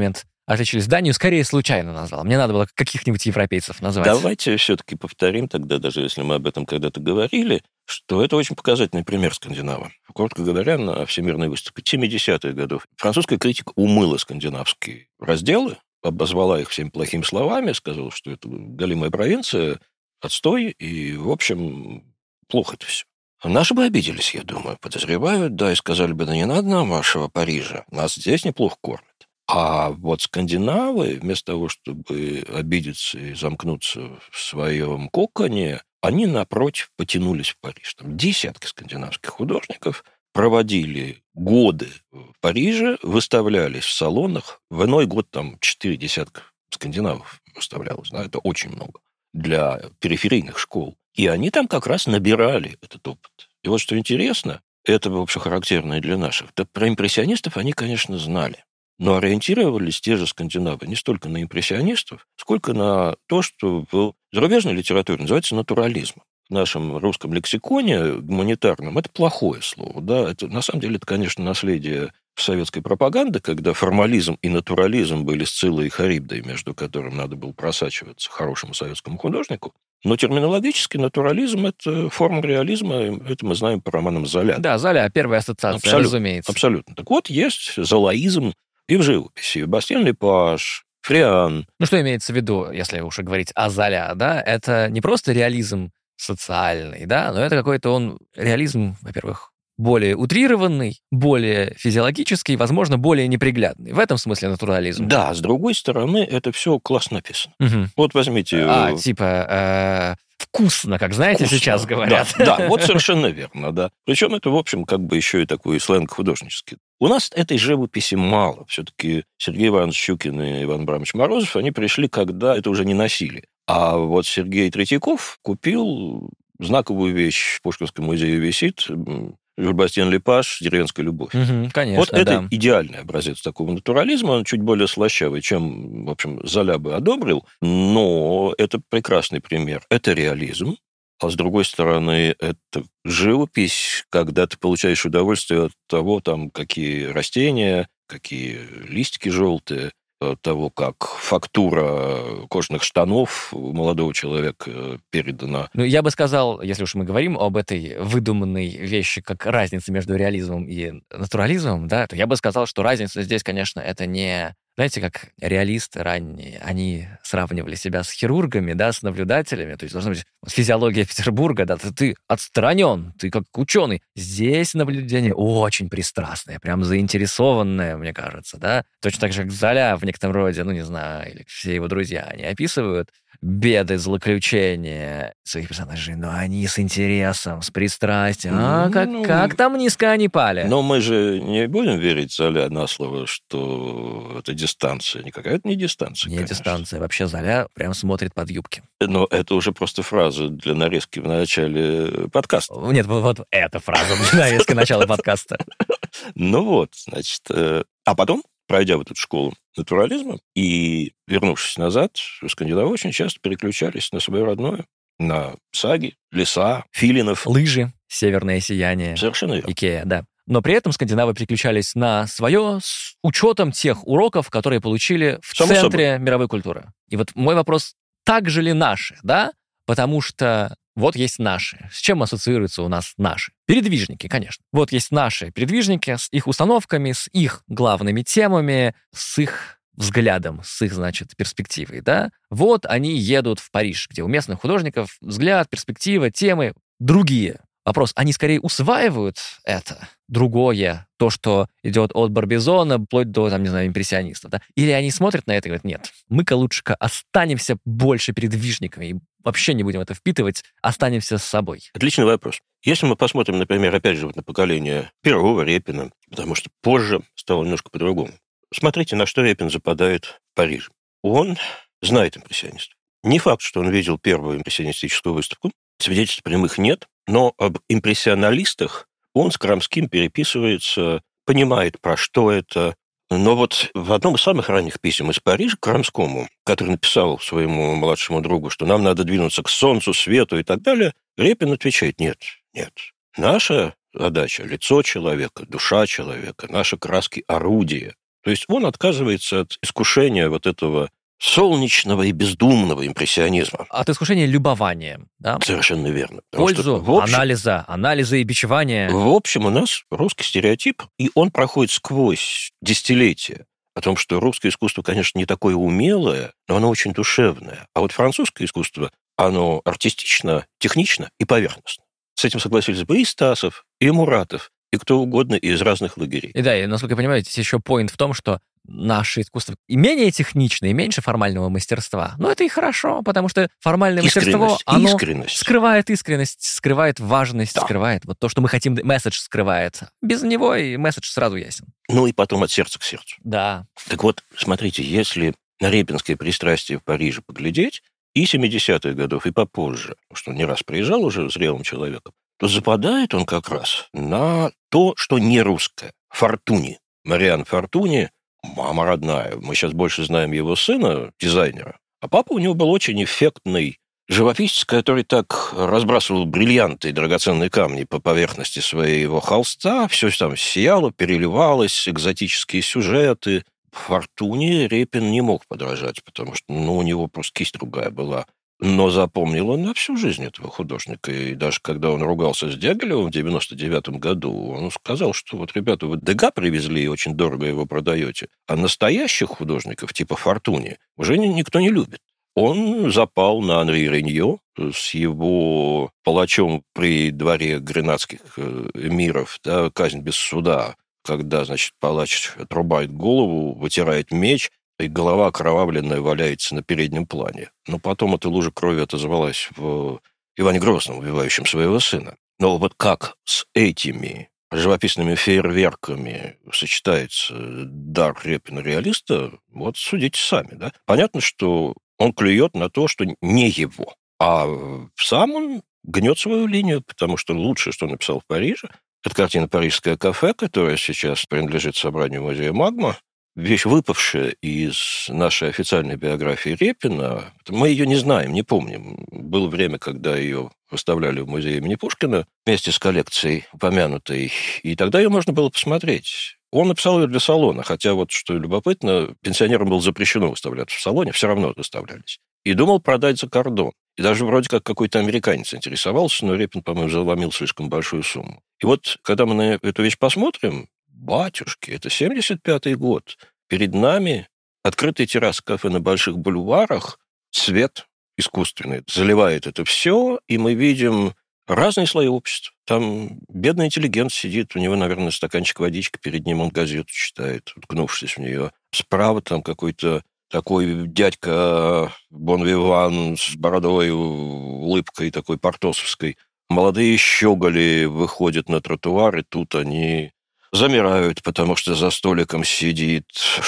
отличились Данию, скорее случайно назвал. Мне надо было каких-нибудь европейцев назвать. Давайте все-таки повторим тогда, даже если мы об этом когда-то говорили, что это очень показательный пример Скандинава. Коротко говоря, на Всемирной выставке 70-х годов французская критика умыла скандинавские разделы, обозвала их всеми плохими словами, сказала, что это голимая провинция, отстой, и, в общем, плохо это все. Наши бы обиделись, я думаю, подозревают, да, и сказали бы, да не надо нам вашего Парижа, нас здесь неплохо кормят. А вот скандинавы, вместо того, чтобы обидеться и замкнуться в своем коконе, они, напротив, потянулись в Париж. Там десятки скандинавских художников проводили годы в Париже, выставлялись в салонах. В иной год там 4 десятка скандинавов выставлялось. Да, это очень много для периферийных школ. И они там как раз набирали этот опыт. И вот что интересно, это, в общем, характерно и для наших. Да, про импрессионистов они, конечно, знали. Но ориентировались те же скандинавы не столько на импрессионистов, сколько на то, что в зарубежной литературе называется натурализмом. В нашем русском лексиконе гуманитарном это плохое слово. Да? Это, на самом деле, это, конечно, наследие советской пропаганды, когда формализм и натурализм были Сциллой и Харибдой, между которым надо было просачиваться хорошему советскому художнику. Но терминологически натурализм – это форма реализма, это мы знаем по романам Золя. Да, Золя, первая ассоциация, абсолютно, разумеется. Абсолютно. Так вот, есть золаизм и в живописи. Бастиен Лепаж, Фриан. Ну, что имеется в виду, если уж говорить о Золя, да? Это не просто реализм социальный, да, но это какой-то он реализм, во-первых, более утрированный, более физиологический, возможно, более неприглядный. В этом смысле натурализм. Да, с другой стороны, это все классно написано. Угу. Вот возьмите... вкусно, как знаете, вкусно, сейчас говорят. Да, вот совершенно верно, да. Причем это, в общем, как бы еще и такой сленг художнический. У нас этой живописи мало. Все-таки Сергей Иванович Щукин и Иван Абрамович Морозов, они пришли, когда это уже не носили. А вот Сергей Третьяков купил знаковую вещь, в Пушкинском музее висит, Бастиен Лепаж «Деревенская любовь». Угу, конечно, вот это идеальный образец такого натурализма, он чуть более слащавый, чем, в общем, Золя бы одобрил, но это прекрасный пример. Это реализм, а с другой стороны, это живопись, когда ты получаешь удовольствие от того, там, какие растения, какие листики желтые, от того, как фактура кожаных штанов у молодого человека передана. Ну, я бы сказал, если уж мы говорим об этой выдуманной вещи, как разница между реализмом и натурализмом, да, то я бы сказал, что разница здесь, конечно, это не... Знаете, как реалисты ранние, они сравнивали себя с хирургами, да, с наблюдателями, то есть должна быть физиология Петербурга, да, ты отстранен, ты как ученый. Здесь наблюдение очень пристрастное, прям заинтересованное, мне кажется, да. Точно так же, как Золя в некотором роде, ну, не знаю, или все его друзья, они описывают беды, злоключения своих персонажей, но они с интересом, с пристрастием. Как там низко они пали? Но мы же не будем верить Золя на слово, что это дистанция. Никакая это не дистанция, Не конечно. дистанция. Вообще Золя прям смотрит под юбки. Но это уже просто фраза для нарезки в начале подкаста. Нет, вот эта фраза для нарезки начала подкаста. Ну вот, значит... А потом, пройдя в эту школу натурализма и вернувшись назад, скандинавы очень часто переключались на свое родное, на саги, леса, филинов. Лыжи, северное сияние. Совершенно верно. Икеа, да. Но при этом скандинавы переключались на свое с учетом тех уроков, которые получили в центре мировой культуры. И вот мой вопрос, так же ли наши, да? Потому что вот есть наши. С чем ассоциируются у нас наши? Передвижники, конечно. Вот есть наши передвижники с их установками, с их главными темами, с их взглядом, с их, значит, перспективой, да? Вот они едут в Париж, где у местных художников взгляд, перспектива, темы другие. Вопрос, они скорее усваивают это, другое, то, что идет от Барбизона, вплоть до, там, не знаю, импрессионистов, да? Или они смотрят на это и говорят, нет, мы-ка лучше-ка останемся больше передвижниками и вообще не будем это впитывать, останемся с собой. Отличный вопрос. Если мы посмотрим, например, опять же, вот на поколение Перова, Репина, потому что позже стало немножко по-другому. Смотрите, на что Репин западает в Париже. Он знает импрессионистов. Не факт, что он видел первую импрессионистическую выставку, свидетельств прямых нет, но об импрессионалистах он с Крамским переписывается, понимает, про что это. Но вот в одном из самых ранних писем из Парижа к Крамскому, который написал своему младшему другу, что нам надо двинуться к солнцу, свету и так далее, Репин отвечает, нет. Наша задача – лицо человека, душа человека, наши краски – орудие. То есть он отказывается от искушения вот этого солнечного и бездумного импрессионизма. От искушения любованием, да? Совершенно верно. Пользу анализа и бичевания. В общем, у нас русский стереотип, и он проходит сквозь десятилетия, о том, что русское искусство, конечно, не такое умелое, но оно очень душевное. А вот французское искусство, оно артистично, технично и поверхностно. С этим согласились бы и Стасов, и Муратов, и кто угодно из разных лагерей. И да, и, насколько я понимаю, здесь еще поинт в том, что наше искусство и менее техничное, и меньше формального мастерства. Но это и хорошо, потому что формальное мастерство, оно скрывает искренность, скрывает важность, скрывает вот то, что мы хотим, месседж скрывает. Без него и месседж сразу ясен. Ну и потом от сердца к сердцу. Да. Так вот, смотрите, если на репинское пристрастие в Париже поглядеть, и 70-х годов, и попозже, потому что он не раз приезжал уже зрелым человеком, то западает он как раз на то, что не русское. Фортуни. Мариан Фортуни, мама родная. Мы сейчас больше знаем его сына, дизайнера. А папа у него был очень эффектный живописец, который так разбрасывал бриллианты и драгоценные камни по поверхности своего холста. Все там сияло, переливалось, экзотические сюжеты. Фортуни Репин не мог подражать, потому что у него просто кисть другая была. Но запомнил он на всю жизнь этого художника. И даже когда он ругался с Дягилевым в 99-м году, он сказал, что вот, ребята, вы Дега привезли и очень дорого его продаете, а настоящих художников типа Фортуни уже никто не любит. Он запал на Анри Ренье с его палачом при дворе гренадских эмиров, да, казнь без суда, когда, значит, палач отрубает голову, вытирает меч, и голова окровавленная валяется на переднем плане. Но потом эта лужа крови отозвалась в Иване Грозном, убивающем своего сына. Но вот как с этими живописными фейерверками сочетается дар Репина-реалиста, вот судите сами, да? Понятно, что он клюет на то, что не его. А сам он гнет свою линию, потому что лучшее, что он написал в Париже, это картина «Парижское кафе», которая сейчас принадлежит собранию музея «Магма». Вещь, выпавшая из нашей официальной биографии Репина. Мы ее не знаем, не помним. Было время, когда ее выставляли в музее имени Пушкина вместе с коллекцией упомянутой, и тогда ее можно было посмотреть. Он написал ее для салона, хотя вот, что любопытно, пенсионерам было запрещено выставляться в салоне, все равно выставлялись. И думал продать за кордон. И даже вроде как какой-то американец интересовался, но Репин, по-моему, заломил слишком большую сумму. И вот, когда мы на эту вещь посмотрим, батюшки, это 75-й год. Перед нами открытый террас кафе на Больших бульварах, свет искусственный заливает это все, и мы видим разные слои общества. Там бедный интеллигент сидит, у него, наверное, стаканчик водички, перед ним он газету читает, уткнувшись в нее. Справа там какой-то такой дядька бон-виван с бородой, улыбкой такой портосовской. Молодые щеголи выходят на тротуар, и тут они замирают, потому что за столиком сидит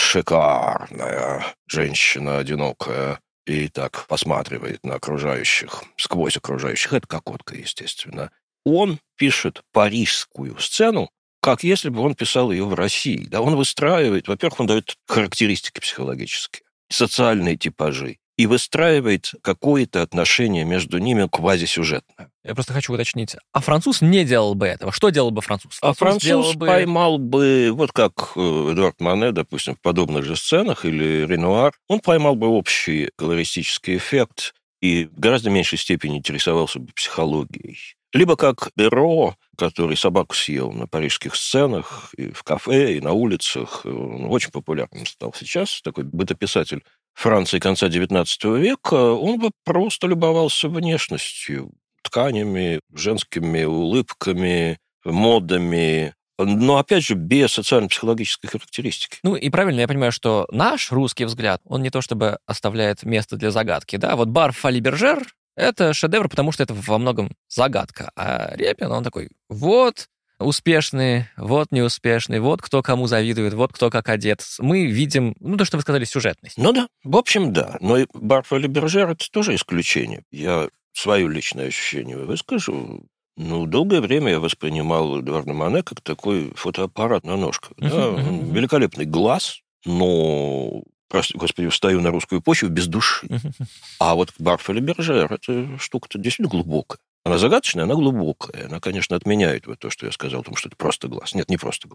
шикарная женщина одинокая и так посматривает на окружающих, сквозь окружающих. Это Кокотка, естественно. Он пишет парижскую сцену, как если бы он писал ее в России. Да, он выстраивает, во-первых, он дает характеристики психологические, социальные типажи, и выстраивает какое-то отношение между ними квазисюжетное. Я просто хочу уточнить. А француз не делал бы этого? Что делал бы француз? Француз поймал бы, вот как Эдуард Мане, допустим, в подобных же сценах, или Ренуар, он поймал бы общий колористический эффект и в гораздо меньшей степени интересовался бы психологией. Либо как Деро, который собаку съел на парижских сценах, и в кафе, и на улицах. Он очень популярным стал сейчас, такой бытописатель Франции конца XIX века. Он бы просто любовался внешностью, тканями, женскими улыбками, модами, но, опять же, без социально-психологической характеристики. Ну, и правильно, я понимаю, что наш русский взгляд, он не то чтобы оставляет место для загадки, да, вот бар Фоли Бержер — это шедевр, потому что это во многом загадка, а Репин, он такой, вот успешный, вот неуспешный, вот кто кому завидует, вот кто как одет. Мы видим, ну, то, что вы сказали, сюжетность. Ну да, в общем, да, но и бар Фоли Бержер — это тоже исключение. Я свое личное ощущение выскажу. Ну, долгое время я воспринимал Эдуарда Мане как такой фотоаппарат на ножках. Да? Великолепный глаз, но, прости господи, встаю на русскую почву без души. А вот бар Фоли Бержер — это штука-то действительно глубокая. Она загадочная, она глубокая. Она, конечно, отменяет вот то, что я сказал, потому что это просто глаз. Нет, не просто глаз.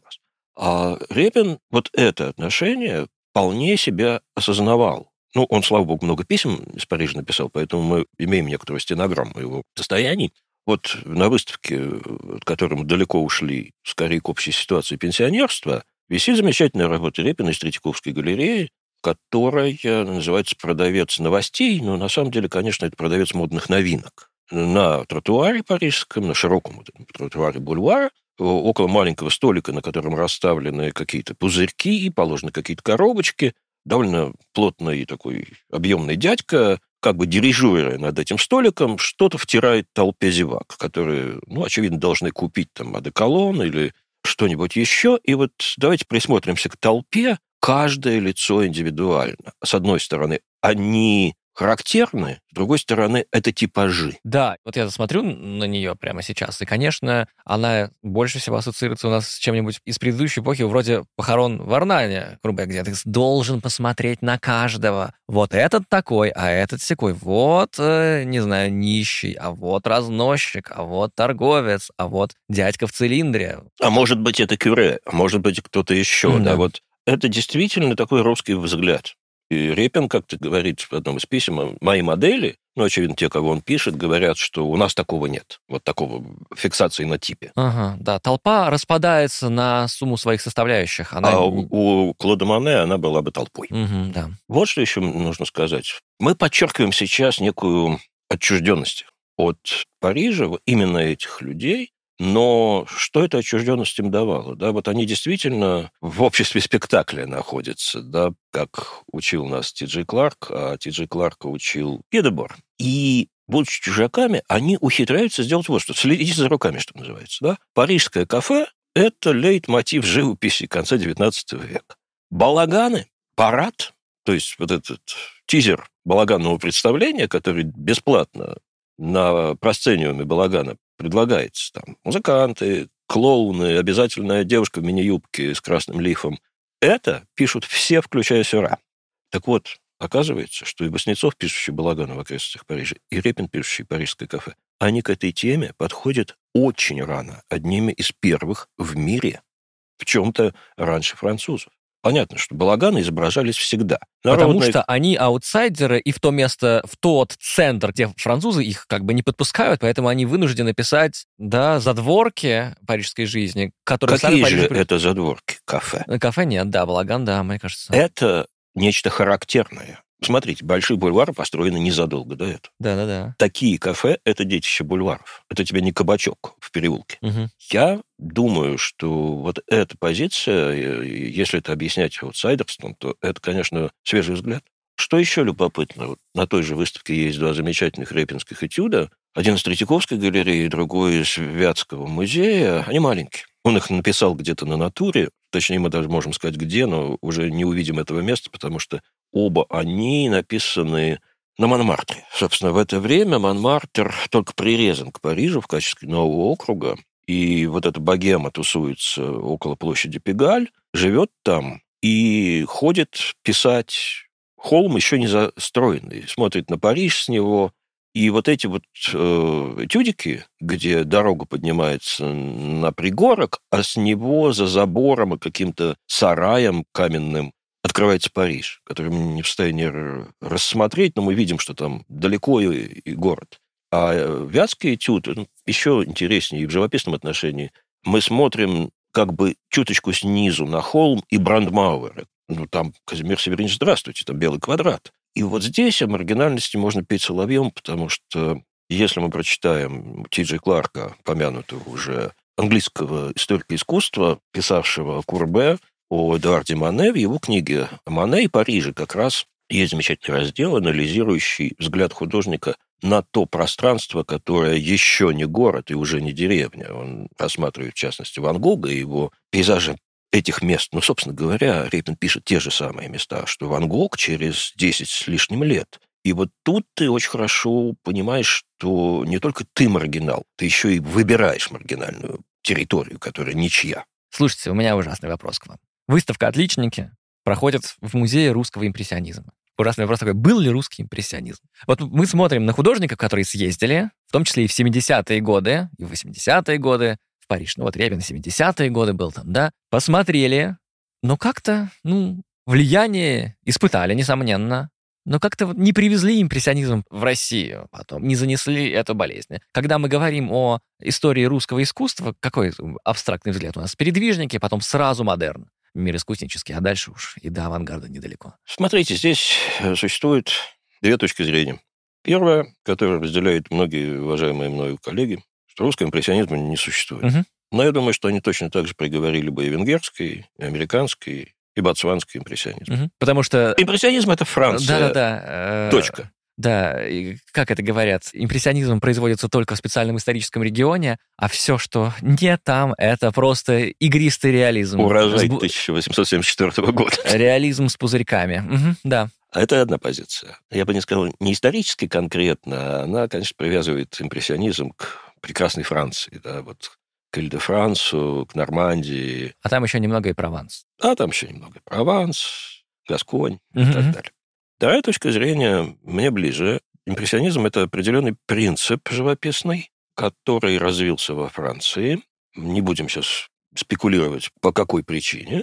А Репин вот это отношение вполне себя осознавал. Ну, он, слава богу, много писем из Парижа написал, поэтому мы имеем некоторую стенограмму его состояний. Вот на выставке, от которой мы далеко ушли, скорее к общей ситуации пенсионерства, висит замечательная работа Репина из Третьяковской галереи, которая называется «Продавец новостей», но на самом деле, конечно, это продавец модных новинок. На тротуаре парижском, на широком тротуаре бульвара, около маленького столика, на котором расставлены какие-то пузырьки и положены какие-то коробочки, довольно плотный такой объемный дядька, как бы дирижируя над этим столиком, что-то втирает толпе зевак, которые, ну, очевидно, должны купить там одеколон или что-нибудь еще. И вот давайте присмотримся к толпе. Каждое лицо индивидуально. С одной стороны, они характерны, с другой стороны, это типажи. Да, вот я смотрю на нее прямо сейчас, и, конечно, она больше всего ассоциируется у нас с чем-нибудь из предыдущей эпохи, вроде «Похорон в Арнане», грубо говоря, где ты должен посмотреть на каждого. Вот этот такой, а этот сякой. Вот, не знаю, нищий, а вот разносчик, а вот торговец, а вот дядька в цилиндре. А может быть, это Кюре, а может быть, кто-то еще. Да, вот это действительно такой русский взгляд. И Репин как-то говорит в одном из писем, мои модели, ну, очевидно, те, кого он пишет, говорят, что у нас такого нет, вот такого фиксации на типе. Ага, да, толпа распадается на сумму своих составляющих. Она... А у Клода Моне она была бы толпой. Угу, да. Вот что еще нужно сказать. Мы подчеркиваем сейчас некую отчужденность от Парижа, именно этих людей. Но что эта отчужденность им давала? Да, вот они действительно в обществе спектакля находятся, да, как учил нас Ти Джей Кларк, а Ти Джей Кларка учил Дебор. И, будучи чужаками, они ухитряются сделать вот что. Следите за руками, что называется. Да? Парижское кафе – это лейтмотив живописи конца XIX века. Балаганы, парад, то есть вот этот тизер балаганного представления, который бесплатно на просцениуме балагана предлагается, там, музыканты, клоуны, обязательная девушка в мини-юбке с красным лифом. Это пишут все, включая Сюра. Так вот, оказывается, что и Васнецов, пишущий балаган в окрестностях Парижа, и Репин, пишущий «Парижское кафе», они к этой теме подходят очень рано, одними из первых в мире, в чем-то раньше французов. Понятно, что балаганы изображались всегда. Потому что они аутсайдеры, и в то место, в тот центр, где французы их как бы не подпускают, поэтому они вынуждены писать, да, задворки парижской жизни, которые Какие же это задворки? Кафе? Кафе нет, да, балаган, да, мне кажется. Это нечто характерное. Смотрите, большие бульвары построены незадолго до этого. Да-да-да. Такие кафе – это детище бульваров. Это тебе не кабачок в переулке. Угу. Я думаю, что вот эта позиция, если это объяснять аутсайдерством, то это, конечно, свежий взгляд. Что еще любопытно? Вот на той же выставке есть два замечательных репинских этюда. Один из Третьяковской галереи, другой из Вятского музея. Они маленькие. Он их написал где-то на натуре. Точнее, мы даже можем сказать, где, но уже не увидим этого места, потому что оба они написаны на Монмартре. Собственно, в это время Монмартр только прирезан к Парижу в качестве нового округа. И вот эта богема тусуется около площади Пегаль, живет там и ходит писать. Холм еще не застроенный. Смотрит на Париж с него. И вот эти вот этюдики, где дорога поднимается на пригорок, а с него за забором и каким-то сараем каменным открывается Париж, который мы не в состоянии рассмотреть, но мы видим, что там далеко и город. А Вятский этюд еще интереснее и в живописном отношении. Мы смотрим как бы чуточку снизу на холм и Брандмауэр. Ну, там, Казимир Северинович, здравствуйте, там белый квадрат. И вот здесь о маргинальности можно петь соловьем, потому что если мы прочитаем Ти Джей Кларка, помянутого уже английского историка искусства, писавшего Курбе о Эдуарде Моне, в его книге «Моне и Париже» как раз есть замечательный раздел, анализирующий взгляд художника на то пространство, которое еще не город и уже не деревня. Он рассматривает, в частности, Ван Гога и его пейзажи этих мест. Ну, собственно говоря, Репин пишет те же самые места, что Ван Гог через 10 с лишним лет. И вот тут ты очень хорошо понимаешь, что не только ты маргинал, ты еще и выбираешь маргинальную территорию, которая ничья. Слушайте, у меня ужасный вопрос к вам. Выставка «Отличники» проходит в музее русского импрессионизма. Ужасный вопрос такой, был ли русский импрессионизм? Вот мы смотрим на художников, которые съездили, в том числе и в 70-е годы, и в 80-е годы, в Париж. Ну вот Репин 70-е годы был там, да. Посмотрели, но как-то, влияние испытали, несомненно. Но как-то вот не привезли импрессионизм в Россию потом, не занесли эту болезнь. Когда мы говорим о истории русского искусства, какой абстрактный взгляд у нас? Передвижники, потом сразу модерн, мир искуснический, а дальше уж и до авангарда недалеко. Смотрите, здесь существует две точки зрения. Первая, которая разделяет многие уважаемые мною коллеги, что русского импрессионизма не существует. Угу. Но я думаю, что они точно так же приговорили бы и венгерский, и американский, и ботсванский импрессионизм. Угу. Потому что... Импрессионизм — это Франция. Да. Точка. Да, и как это говорят, импрессионизм производится только в специальном историческом регионе, а все, что не там, это просто игристый реализм. Урожай 1874 года. Реализм с пузырьками. Угу, да. А это одна позиция. Я бы не сказал, не исторически конкретно, она, конечно, привязывает импрессионизм к прекрасной Франции, да, вот к Иль-де-Франсу, к Нормандии. А там еще немного и Прованс. А там еще немного Прованс, Гасконь и Угу. так далее. Вторая точка зрения мне ближе. Импрессионизм — это определенный принцип живописный, который развился во Франции. Не будем сейчас спекулировать, по какой причине.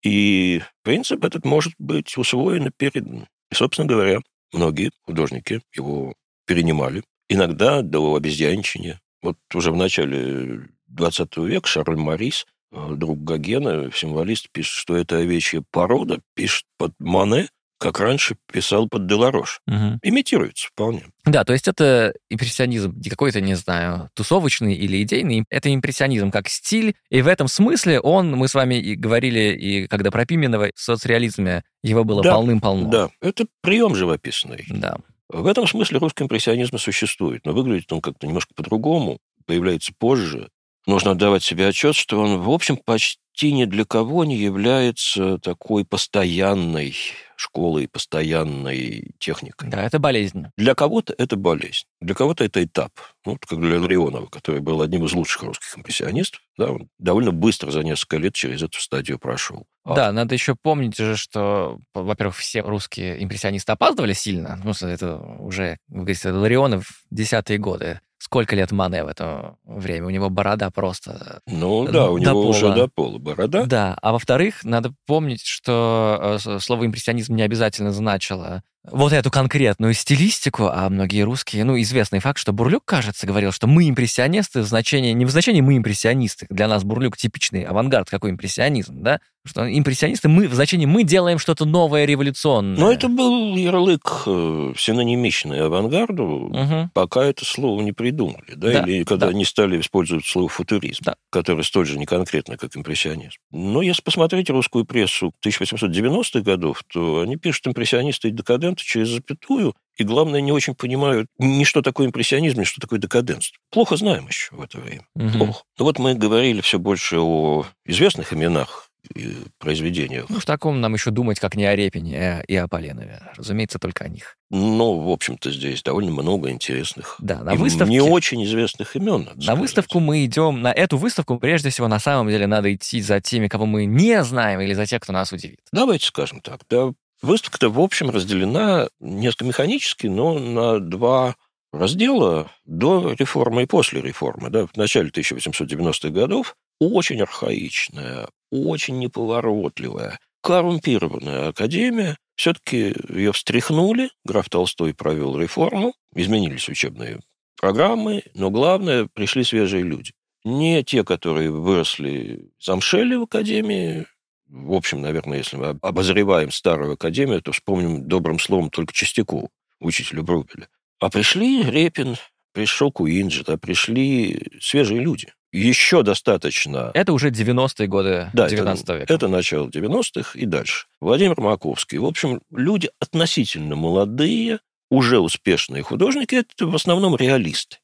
И принцип этот может быть усвоен и передан. И, собственно говоря, многие художники его перенимали. Иногда до обезьянчения. Вот уже в начале XX века Шарль Морис, друг Гогена, символист, пишет, что это овечья порода, пишет под Мане, как раньше писал под Деларош. Угу. Имитируется вполне. Да, то есть это импрессионизм не какой-то, не знаю, тусовочный или идейный. Это импрессионизм как стиль. И в этом смысле мы с вами и говорили, и когда про Пименова, в соцреализме его было полным-полно. Да, это прием живописный. Да. В этом смысле русский импрессионизм существует, но выглядит он как-то немножко по-другому, появляется позже. Нужно отдавать себе отчет, что он, в общем, почти ни для кого не является такой постоянной школой, постоянной техникой. Да, это болезнь. Для кого-то это болезнь, для кого-то это этап. Вот как для Ларионова, который был одним из лучших русских импрессионистов, да, он довольно быстро за несколько лет через эту стадию прошел. Да, надо еще помнить же, что, во-первых, все русские импрессионисты опаздывали сильно. Ну, это уже, вы говорите, Ларионов, 10-е годы. Сколько лет Мане в это время? У него борода просто... Ну да, у него уже до пола борода. Да, а во-вторых, надо помнить, что слово импрессионизм не обязательно значило вот эту конкретную стилистику, а многие русские, известный факт, что Бурлюк, кажется, говорил, что мы импрессионисты, не в значении мы импрессионисты, для нас Бурлюк типичный авангард, какой импрессионизм, да, что импрессионисты мы в значении мы делаем что-то новое, революционное. Но это был ярлык синонимичный авангарду, пока это слово не придумали, да, или когда они стали использовать слово футуризм, которое столь же неконкретно, как импрессионизм. Но если посмотреть русскую прессу 1890-х годов, то они пишут импрессионисты и декаденты через запятую, и, главное, не очень понимают ни что такое импрессионизм, ни что такое декаденство. Плохо знаем еще в это время. Плохо. Но вот мы говорили все больше о известных именах и произведениях. В таком нам еще думать, как не о Репине и о Поленове. Разумеется, только о них. Но, в общем-то, здесь довольно много интересных, на выставке, не очень известных имен. На выставку мы идем, на эту выставку, прежде всего, на самом деле, надо идти за теми, кого мы не знаем, или за тех, кто нас удивит. Давайте скажем так, да. Выставка-то, в общем, разделена несколько механически, но на два раздела: до реформы и после реформы. Да, в начале 1890-х годов очень архаичная, очень неповоротливая, коррумпированная академия. Все-таки ее встряхнули, граф Толстой провел реформу, изменились учебные программы, но главное, пришли свежие люди. Не те, которые выросли, замшели в академии. В общем, наверное, если мы обозреваем старую академию, то вспомним добрым словом только Чистякову, учителя Врубеля. А пришли Репин, пришел Куинджи, пришли свежие люди. Еще достаточно... Это уже 90-е годы 19 века. Это начало 90-х и дальше. Владимир Маковский. В общем, люди относительно молодые, уже успешные художники, это в основном реалисты.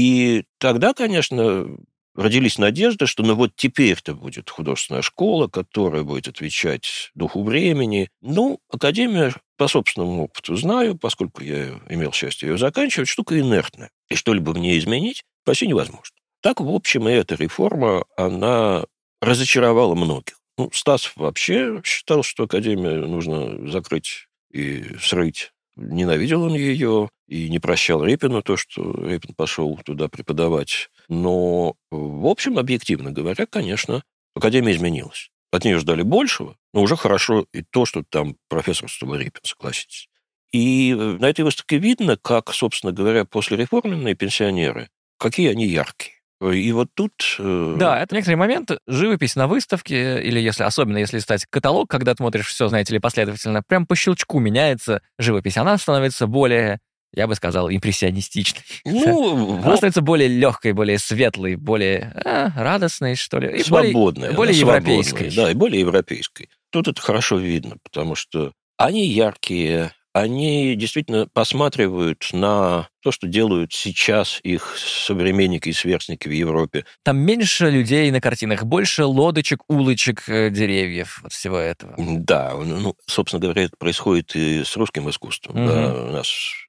И тогда, конечно, родились надежды, что вот теперь-то будет художественная школа, которая будет отвечать духу времени. Академия, по собственному опыту знаю, поскольку я имел счастье ее заканчивать, штука инертная. И что-либо в ней изменить почти невозможно. Так, в общем, и эта реформа, она разочаровала многих. Стасов вообще считал, что академию нужно закрыть и срыть. Ненавидел он ее и не прощал Репину то, что Репин пошел туда преподавать Но, в общем, объективно говоря, конечно, Академия изменилась. От нее ждали большего, но уже хорошо и то, что там профессор Столыпин, согласитесь. И на этой выставке видно, как, собственно говоря, послереформенные пенсионеры, какие они яркие. И вот тут... Да, это некоторый момент. Живопись на выставке, или особенно если листать каталог, когда смотришь все, знаете ли, последовательно, прям по щелчку меняется живопись. Она становится более, я бы сказал, импрессионистичной. Она становится более легкой, более светлой, более радостной, что ли. И свободной. Более европейской. Да, и более европейской. Тут это хорошо видно, потому что они яркие, они действительно посматривают на то, что делают сейчас их современники и сверстники в Европе. Там меньше людей на картинах, больше лодочек, улочек, деревьев, вот всего этого. Да, собственно говоря, это происходит и с русским искусством. Да, у нас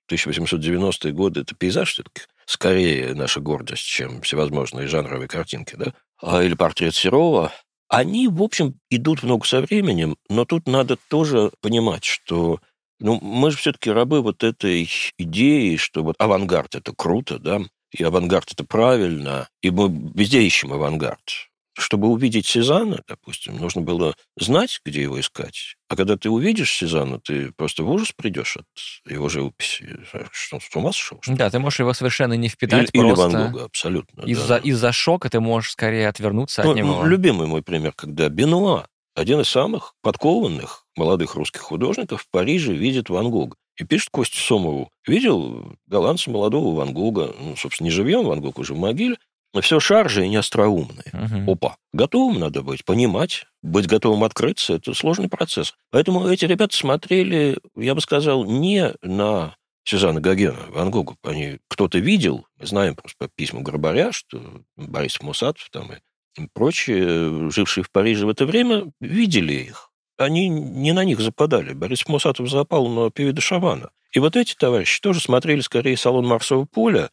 1890-е годы – это пейзаж все-таки скорее наша гордость, чем всевозможные жанровые картинки, да? Или портрет Серова. Они, в общем, идут в ногу со временем, но тут надо тоже понимать, что мы же все-таки рабы вот этой идеи, что вот авангард – это круто, да, и авангард – это правильно, и мы везде ищем авангард. Чтобы увидеть Сезанна, допустим, нужно было знать, где его искать. А когда ты увидишь Сезанна, ты просто в ужас придешь от его живописи. Что он с ума сошел? Да, ты можешь его совершенно не впитать или просто. Ван Гога, абсолютно. Из-за шока ты можешь скорее отвернуться от него. Любимый мой пример, когда Бенуа, один из самых подкованных молодых русских художников, в Париже видит Ван Гога. И пишет Косте Сомову: видел голландца молодого Ван Гога, собственно, не живьем, Ван Гог уже в могиле, но все шаржи и не остроумные. Опа. Готовым надо быть, понимать, быть готовым открыться – это сложный процесс. Поэтому эти ребята смотрели, я бы сказал, не на Сезанна Гогена, Ван Гога. Кто-то видел, мы знаем просто по письмам Горбаря, что Борис Мусатов там и прочие, жившие в Париже в это время, видели их. Они не на них западали. Борис Мусатов запал на Пиви де Шавана. И вот эти товарищи тоже смотрели скорее салон Марсового поля,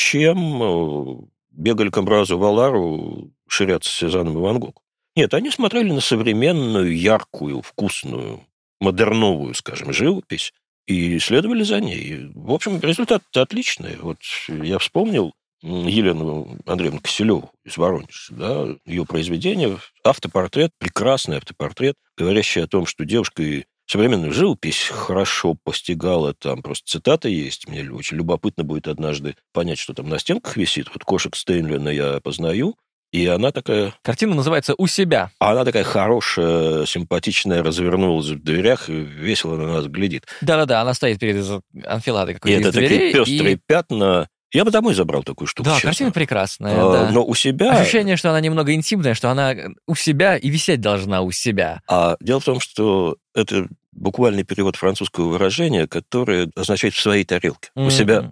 чем бегали к Амбразу Валару ширяться с Сезанном и Ван Гогом. Нет, они смотрели на современную, яркую, вкусную, модерновую, скажем, живопись и следовали за ней. В общем, результат отличный. Вот я вспомнил Елену Андреевну Киселеву из Воронежа, да, ее произведение, автопортрет, прекрасный автопортрет, говорящий о том, что девушка и современную живопись хорошо постигала. Там просто цитата есть. Мне очень любопытно будет однажды понять, что там на стенках висит. Вот кошек Стейнлина я познаю. И она такая... Картина называется «У себя». Она такая хорошая, симпатичная, развернулась в дверях и весело на нас глядит. Да-да-да, она стоит перед анфиладой какой-то из дверей. И это такие пестрые пятна. Я бы домой забрал такую штуку, да, честно. Картина прекрасная, да. Но у себя... Ощущение, что она немного интимная, что она у себя и висеть должна у себя. А дело в том, что это буквальный перевод французского выражения, которое означает «в своей тарелке». У себя,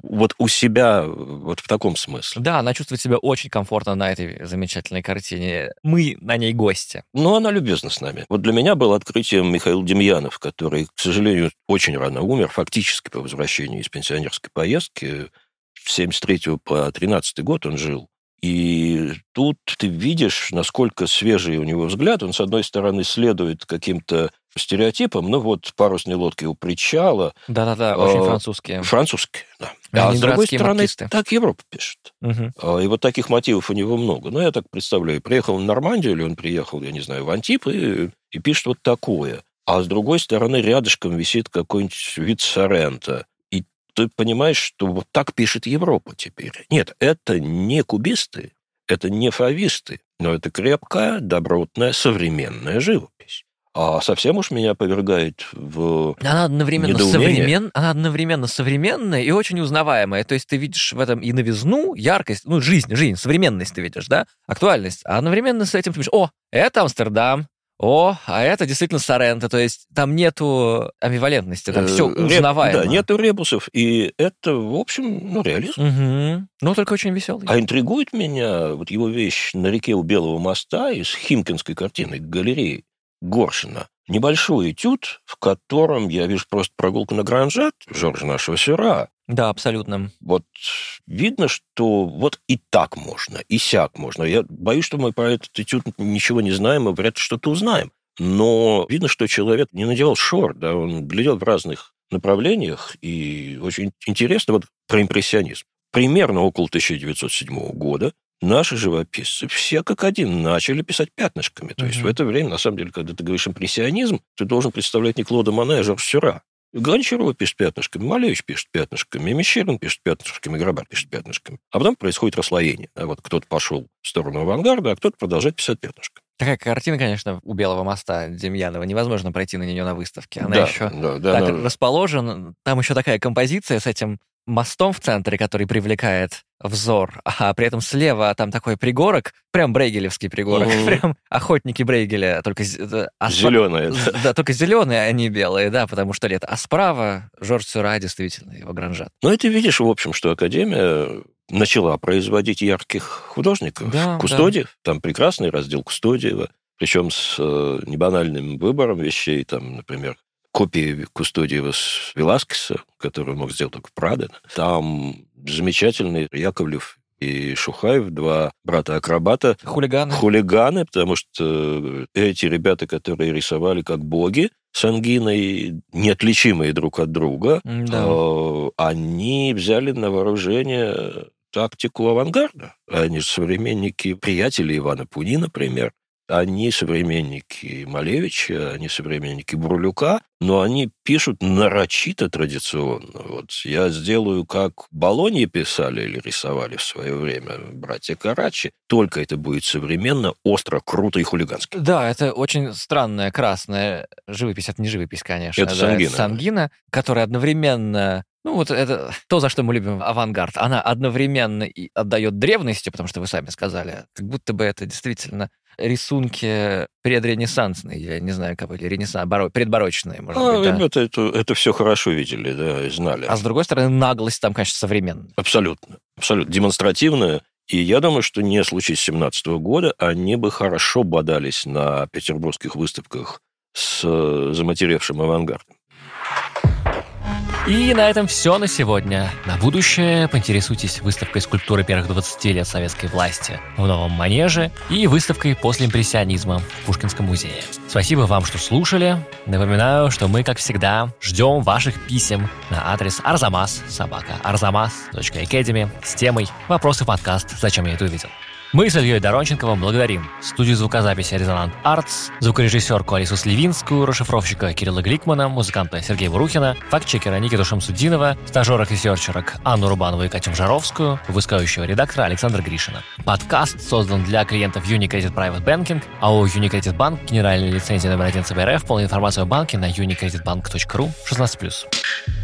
вот в таком смысле. Да, она чувствует себя очень комфортно на этой замечательной картине. Мы на ней гости. Но она любезна с нами. Вот для меня был открытием Михаил Демьянов, который, к сожалению, очень рано умер, фактически по возвращении из пенсионерской поездки. С 73 по 13 год он жил. И тут ты видишь, насколько свежий у него взгляд. Он, с одной стороны, следует каким-то стереотипам. Вот парусные лодки у причала. Да-да-да, очень французские. Французские, да. А с другой стороны, маркисты. Так Европа пишет. И вот таких мотивов у него много. Я так представляю, приехал в Нормандию, или он приехал, я не знаю, в Антип, и пишет вот такое. А с другой стороны, рядышком висит какой-нибудь вид Соррента. Ты понимаешь, что вот так пишет Европа теперь. Нет, это не кубисты, это не фависты, но это крепкая, добротная, современная живопись. А совсем уж меня повергает в она одновременно современная и очень узнаваемая. То есть ты видишь в этом и новизну, яркость, жизнь, современность ты видишь, да, актуальность. А одновременно с этим ты видишь, это Амстердам, а это действительно Сорренто, то есть там нету амбивалентности, там все узнаваемо. Да, нету ребусов, и это, в общем, реализм. Но только очень веселый. А интригует меня вот его вещь «На реке у Белого моста» из Химкинской картины галереи Горшина. Небольшой этюд, в котором я вижу просто прогулку на Гранжат Жоржа нашего Сюра. Да, абсолютно. Вот видно, что вот и так можно, и сяк можно. Я боюсь, что мы про этот этюд ничего не знаем, и вряд ли что-то узнаем. Но видно, что человек не надевал шорт, да, он глядел в разных направлениях, и очень интересно вот про импрессионизм. Примерно около 1907 года наши живописцы все как один начали писать пятнышками. То есть в это время, на самом деле, когда ты говоришь импрессионизм, ты должен представлять не Клода Моне, а Жорж Сюра. Гончарова пишет пятнышками, Малевич пишет пятнышками, Мещерин пишет пятнышками, Грабар пишет пятнышками. А потом происходит расслоение. Вот кто-то пошел в сторону авангарда, а кто-то продолжает писать пятнышками. Такая картина, конечно, у Белого моста Демьянова. Невозможно пройти на нее на выставке. Она Да, еще да, так расположена. Там еще такая композиция с этим мостом в центре, который привлекает взор, а при этом слева там такой пригорок, прям брейгелевский пригорок, прям охотники Брейгеля, только зеленые. Да, только зеленые, а не белые, да, потому что лето. А справа Жорж Сюра, действительно, его гранжат. Ну, и ты видишь, в общем, что Академия начала производить ярких художников. Да, Кустодиев, там прекрасный раздел Кустодиева, причем с небанальным выбором вещей, там, например, копии Кустодиева с Веласкеса, которую мог сделать только Прадо. Там замечательные Яковлев и Шухаев, два брата-акробата. Хулиганы, потому что эти ребята, которые рисовали как боги, с ангиной, неотличимые друг от друга, они взяли на вооружение тактику авангарда. Они же современники, приятели Ивана Пуни, например. Они современники Малевича, они современники Бурлюка, но они пишут нарочито традиционно. Вот я сделаю, как Болоньи писали или рисовали в свое время братья Карачи, только это будет современно, остро, круто и хулигански. Да, это очень странная красная живопись. Это не живопись, конечно. Это Сангина. Сангина, которая одновременно... Ну, вот это то, за что мы любим авангард. Она одновременно и отдает древности, потому что вы сами сказали, как будто бы это действительно рисунки предренессансные, я не знаю, как были, предбарочные, может быть, да? Ребята это все хорошо видели, да, и знали. А с другой стороны, наглость там, конечно, современная. Абсолютно. Абсолютно. Демонстративная. И я думаю, что не случись 2017 года, они бы хорошо бодались на петербургских выставках с заматеревшим авангардом. И на этом все на сегодня. На будущее поинтересуйтесь выставкой скульптуры первых 20 лет советской власти в Новом Манеже и выставкой после импрессионизма в Пушкинском музее. Спасибо вам, что слушали. Напоминаю, что мы, как всегда, ждем ваших писем на адрес arzamas@arzamas.academy с темой «Вопросы в подкаст. Зачем я это увидел?». Мы с Ильей Доронченковым благодарим студию звукозаписи «Резонант Артс», звукорежиссерку Алису Сливинскую, расшифровщика Кирилла Гликмана, музыканта Сергея Бурухина, фактчекера Никиту Шамсуддинова, стажерок-ресерчерок Анну Рубанову и Катю Жаровскую, выпускающего редактора Александра Гришина. Подкаст создан для клиентов Unicredit Private Banking, АО Unicredit Bank, генеральная лицензия номер 1 ЦБ РФ, полная информация о банке на unicreditbank.ru, 16+.